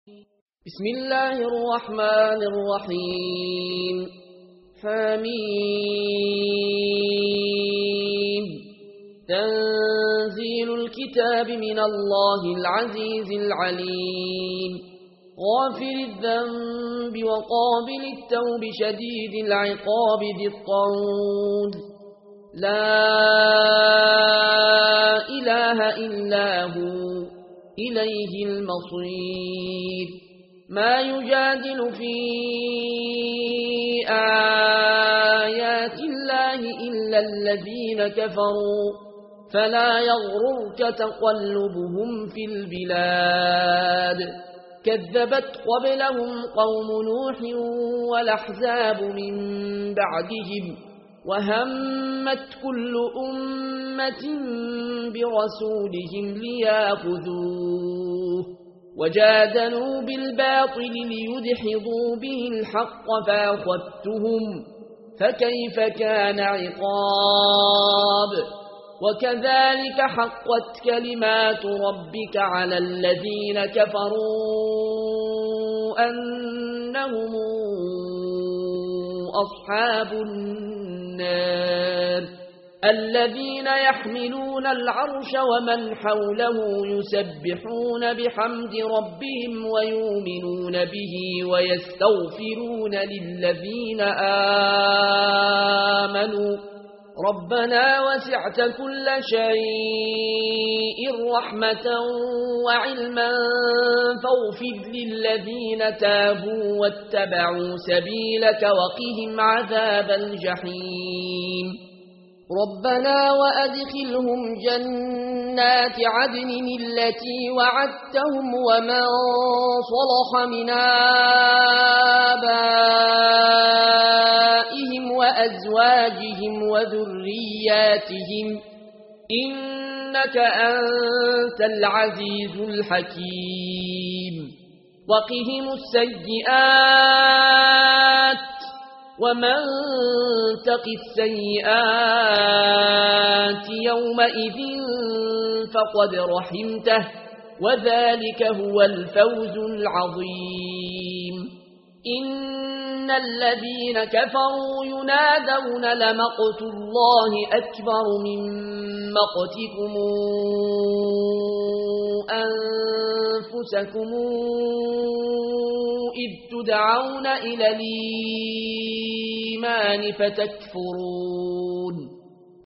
بسم الله الرحمن الرحيم حميم تنزيل الكتاب من الله العزيز العليم غافر الذنب وقابل التوب شديد العقاب ذي الطول لا إله إلا هو إليه المصير ما يجادل في آيات الله إلا الذين كفروا فلا يغررك تقلبهم في البلاد كذبت قبلهم قوم نوح والأحزاب من بعدهم وهمت كل أمة برسولهم ليأخذوه وجادلوا بالباطل ليدحضوا به الحق فأخذتهم فكيف كان عقاب وكذلك حقت كلمات ربك على الذين كفروا أنهم أصحاب النار الذين يحملون العرش ومن حوله يسبحون بحمد ربهم ويؤمنون به ويستغفرون للذين آمنوا ربنا وسعت كل شيء رحمة وعلما فاغفر للذين تابوا واتبعوا سبيلك وقهم عذاب الجحيم ربنا وأدخلهم جنات عدن التي وعدتهم ومن صلح من آبائهم وأزواجهم وذرياتهم إنك أنت العزيز الحكيم وقهم السيئات ومن تق السيئات يومئذ فقد رحمته وذلك هو الفوز العظيم إن الذين كفروا ينادون لمقت الله أكبر من مقتكم أنفسكم إذ تدعون إلى الإيمان فتكفرون